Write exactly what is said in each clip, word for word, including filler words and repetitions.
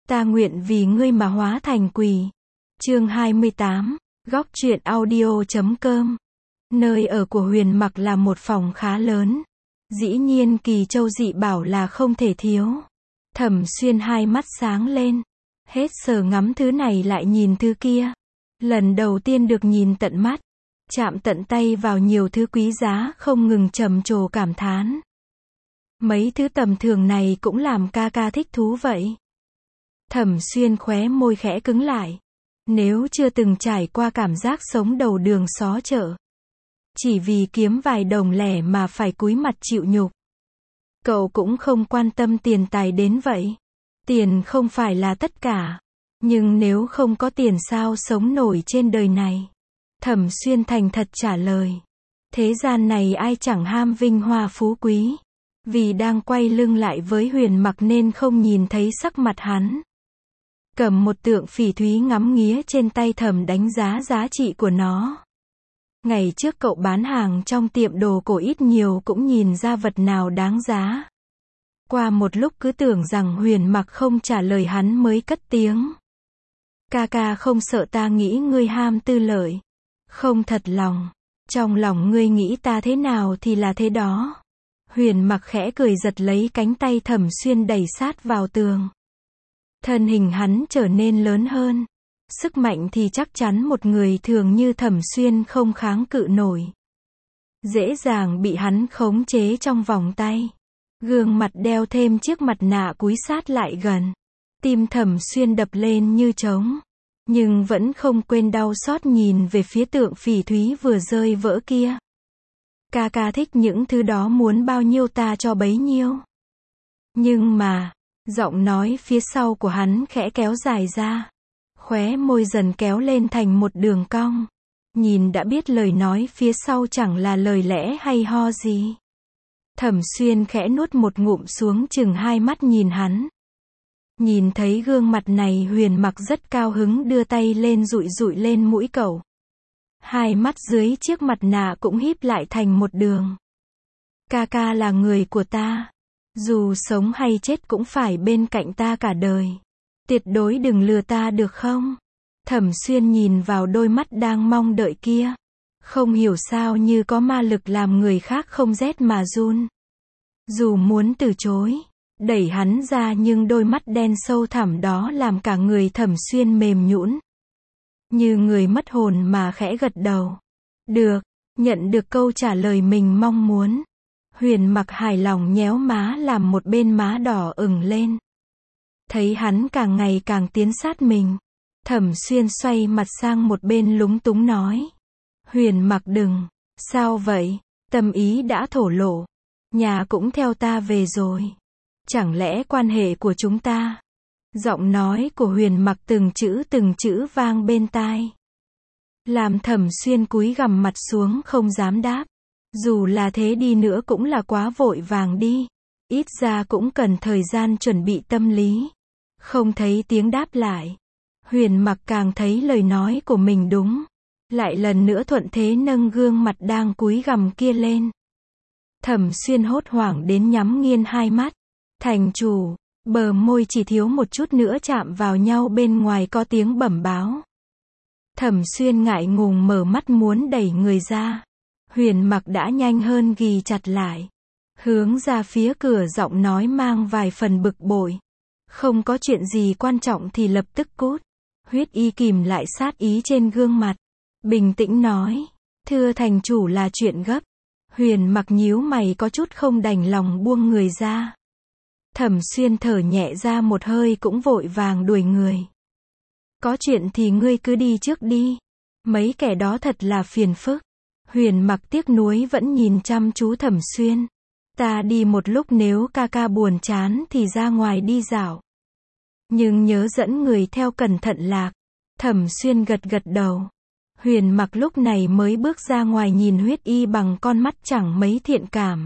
Ta nguyện vì ngươi mà hóa thành quỷ. Chương hai mươi tám, góc truyện audio chấm com. Nơi ở của Huyền Mặc là một phòng khá lớn. Dĩ nhiên kỳ châu dị bảo là không thể thiếu. Thẩm Xuyên hai mắt sáng lên. Hết sờ ngắm thứ này lại nhìn thứ kia. Lần đầu tiên được nhìn tận mắt. Chạm tận tay vào nhiều thứ quý giá không ngừng trầm trồ cảm thán. Mấy thứ tầm thường này cũng làm ca ca thích thú vậy. Thẩm Xuyên khóe môi khẽ cứng lại. Nếu chưa từng trải qua cảm giác sống đầu đường xó chợ. Chỉ vì kiếm vài đồng lẻ mà phải cúi mặt chịu nhục. Cậu cũng không quan tâm tiền tài đến vậy. Tiền không phải là tất cả. Nhưng nếu không có tiền sao sống nổi trên đời này? Thẩm Xuyên thành thật trả lời. Thế gian này ai chẳng ham vinh hoa phú quý. Vì đang quay lưng lại với Huyền Mặc nên không nhìn thấy sắc mặt hắn. Cầm một tượng phỉ thúy ngắm nghía trên tay Thẩm đánh giá giá trị của nó. Ngày trước cậu bán hàng trong tiệm đồ cổ ít nhiều cũng nhìn ra vật nào đáng giá. Qua một lúc cứ tưởng rằng Huyền Mặc không trả lời hắn mới cất tiếng. Ca ca không sợ ta nghĩ ngươi ham tư lợi. Không thật lòng. Trong lòng ngươi nghĩ ta thế nào thì là thế đó. Huyền Mặc khẽ cười giật lấy cánh tay Thẩm Xuyên đẩy sát vào tường. Thân hình hắn trở nên lớn hơn. Sức mạnh thì chắc chắn một người thường như Thẩm Xuyên không kháng cự nổi. Dễ dàng bị hắn khống chế trong vòng tay. Gương mặt đeo thêm chiếc mặt nạ cúi sát lại gần. Tim Thẩm Xuyên đập lên như trống. Nhưng vẫn không quên đau xót nhìn về phía tượng phỉ thúy vừa rơi vỡ kia. Ca ca thích những thứ đó muốn bao nhiêu ta cho bấy nhiêu. Nhưng mà, giọng nói phía sau của hắn khẽ kéo dài ra. Khóe môi dần kéo lên thành một đường cong. Nhìn đã biết lời nói phía sau chẳng là lời lẽ hay ho gì. Thẩm Xuyên khẽ nuốt một ngụm xuống chừng hai mắt nhìn hắn. Nhìn thấy gương mặt này Huyền Mặc rất cao hứng đưa tay lên dụi dụi lên mũi cậu. Hai mắt dưới chiếc mặt nạ cũng híp lại thành một đường. Ca ca là người của ta. Dù sống hay chết cũng phải bên cạnh ta cả đời. Tuyệt đối đừng lừa ta được không? Thẩm Xuyên nhìn vào đôi mắt đang mong đợi kia. Không hiểu sao như có ma lực làm người khác không rét mà run. Dù muốn từ chối, đẩy hắn ra nhưng đôi mắt đen sâu thẳm đó làm cả người Thẩm Xuyên mềm nhũn. Như người mất hồn mà khẽ gật đầu. Được, nhận được câu trả lời mình mong muốn. Huyền Mặc hài lòng nhéo má làm một bên má đỏ ửng lên. Thấy hắn càng ngày càng tiến sát mình. Thẩm Xuyên xoay mặt sang một bên lúng túng nói. Huyền Mặc đừng, sao vậy, tâm ý đã thổ lộ. Nhà cũng theo ta về rồi. Chẳng lẽ quan hệ của chúng ta? Giọng nói của Huyền Mặc từng chữ từng chữ vang bên tai. Làm Thẩm Xuyên cúi gằm mặt xuống không dám đáp. Dù là thế đi nữa cũng là quá vội vàng đi. Ít ra cũng cần thời gian chuẩn bị tâm lý. Không thấy tiếng đáp lại. Huyền Mặc càng thấy lời nói của mình đúng. Lại lần nữa thuận thế nâng gương mặt đang cúi gằm kia lên. Thẩm Xuyên hốt hoảng đến nhắm nghiền hai mắt. Thành chủ, bờ môi chỉ thiếu một chút nữa chạm vào nhau bên ngoài có tiếng bẩm báo. Thẩm Xuyên ngại ngùng mở mắt muốn đẩy người ra. Huyền Mặc đã nhanh hơn ghì chặt lại. Hướng ra phía cửa giọng nói mang vài phần bực bội. Không có chuyện gì quan trọng thì lập tức cút. Huyết Y kìm lại sát ý trên gương mặt. Bình tĩnh nói. Thưa thành chủ là chuyện gấp. Huyền Mặc nhíu mày có chút không đành lòng buông người ra. Thẩm Xuyên thở nhẹ ra một hơi cũng vội vàng đuổi người. Có chuyện thì ngươi cứ đi trước đi. Mấy kẻ đó thật là phiền phức. Huyền Mặc tiếc nuối vẫn nhìn chăm chú Thẩm Xuyên. Ta đi một lúc nếu ca ca buồn chán thì ra ngoài đi dạo. Nhưng nhớ dẫn người theo cẩn thận lạc. Thẩm Xuyên gật gật đầu. Huyền Mặc lúc này mới bước ra ngoài nhìn Huyết Y bằng con mắt chẳng mấy thiện cảm.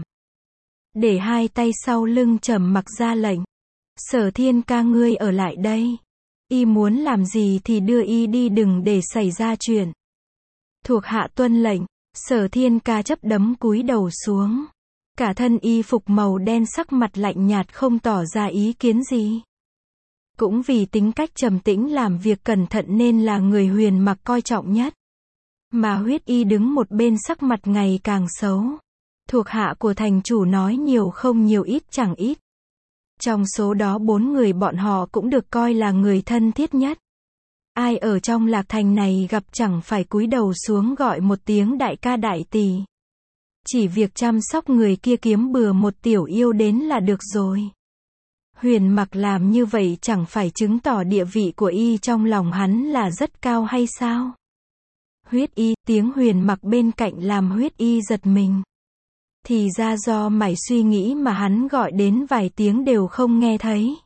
Để hai tay sau lưng trầm mặc ra lệnh. Sở Thiên ca ngươi ở lại đây. Y muốn làm gì thì đưa y đi đừng để xảy ra chuyện. Thuộc hạ tuân lệnh. Sở Thiên ca chấp đấm cúi đầu xuống. Cả thân y phục màu đen sắc mặt lạnh nhạt không tỏ ra ý kiến gì. Cũng vì tính cách trầm tĩnh làm việc cẩn thận nên là người Huyền Mặc coi trọng nhất. Mà Huyết Y đứng một bên sắc mặt ngày càng xấu. Thuộc hạ của thành chủ nói nhiều không nhiều ít chẳng ít. Trong số đó bốn người bọn họ cũng được coi là người thân thiết nhất. Ai ở trong Lạc Thành này gặp chẳng phải cúi đầu xuống gọi một tiếng đại ca đại tỷ. Chỉ việc chăm sóc người kia kiếm bừa một tiểu yêu đến là được rồi. Huyền Mặc làm như vậy chẳng phải chứng tỏ địa vị của y trong lòng hắn là rất cao hay sao? Huyết Y, tiếng Huyền Mặc bên cạnh làm Huyết Y giật mình. Thì ra do mải suy nghĩ mà hắn gọi đến vài tiếng đều không nghe thấy.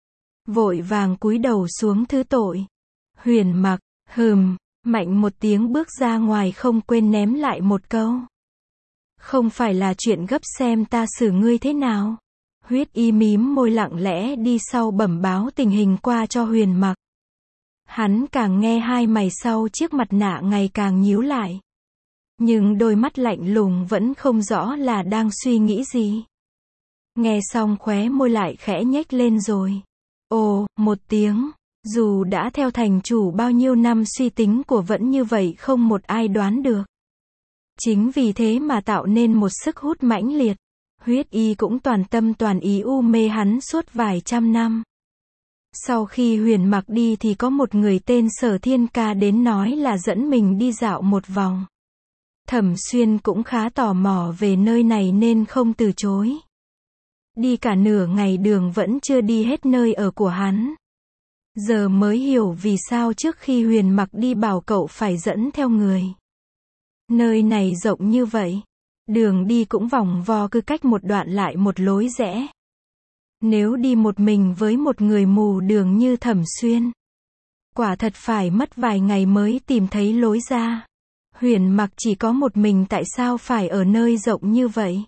Vội vàng cúi đầu xuống thứ tội. Huyền Mặc, hừm, mạnh một tiếng bước ra ngoài không quên ném lại một câu. Không phải là chuyện gấp xem ta xử ngươi thế nào. Huyết Y mím môi lặng lẽ đi sau bẩm báo tình hình qua cho Huyền Mặc. Hắn càng nghe hai mày sau chiếc mặt nạ ngày càng nhíu lại. Nhưng đôi mắt lạnh lùng vẫn không rõ là đang suy nghĩ gì. Nghe xong khóe môi lại khẽ nhếch lên rồi. Ồ, một tiếng. Dù đã theo thành chủ bao nhiêu năm suy tính của vẫn như vậy không một ai đoán được. Chính vì thế mà tạo nên một sức hút mãnh liệt. Huyết Y cũng toàn tâm toàn ý u mê hắn suốt vài trăm năm. Sau khi Huyền Mặc đi thì có một người tên Sở Thiên Ca đến nói là dẫn mình đi dạo một vòng. Thẩm Xuyên cũng khá tò mò về nơi này nên không từ chối. Đi cả nửa ngày đường vẫn chưa đi hết nơi ở của hắn. Giờ mới hiểu vì sao trước khi Huyền Mặc đi bảo cậu phải dẫn theo người. Nơi này rộng như vậy. Đường đi cũng vòng vo cứ cách một đoạn lại một lối rẽ. Nếu đi một mình với một người mù đường như Thẩm Xuyên, quả thật phải mất vài ngày mới tìm thấy lối ra. Huyền Mặc chỉ có một mình tại sao phải ở nơi rộng như vậy?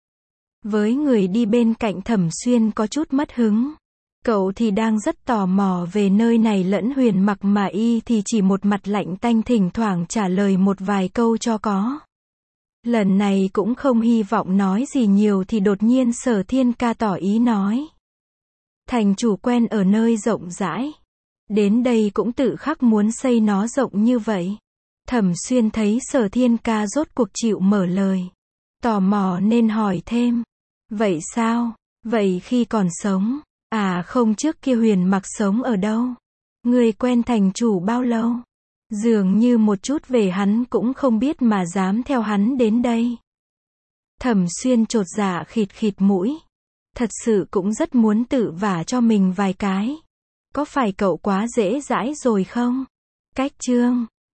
Với người đi bên cạnh Thẩm Xuyên có chút mất hứng. Cậu thì đang rất tò mò về nơi này lẫn Huyền Mặc mà y thì chỉ một mặt lạnh tanh thỉnh thoảng trả lời một vài câu cho có. Lần này cũng không hy vọng nói gì nhiều thì đột nhiên Sở Thiên Ca tỏ ý nói. Thành chủ quen ở nơi rộng rãi. Đến đây cũng tự khắc muốn xây nó rộng như vậy. Thẩm Xuyên thấy Sở Thiên Ca rốt cuộc chịu mở lời. Tò mò nên hỏi thêm. Vậy sao? Vậy khi còn sống? À không, trước kia Huyền Mặc sống ở đâu? Người quen thành chủ bao lâu? Dường như một chút về hắn cũng không biết mà dám theo hắn đến đây. Thẩm Xuyên chột dạ khịt khịt mũi. Thật sự cũng rất muốn tự vả cho mình vài cái. Có phải cậu quá dễ dãi rồi không? Cách chương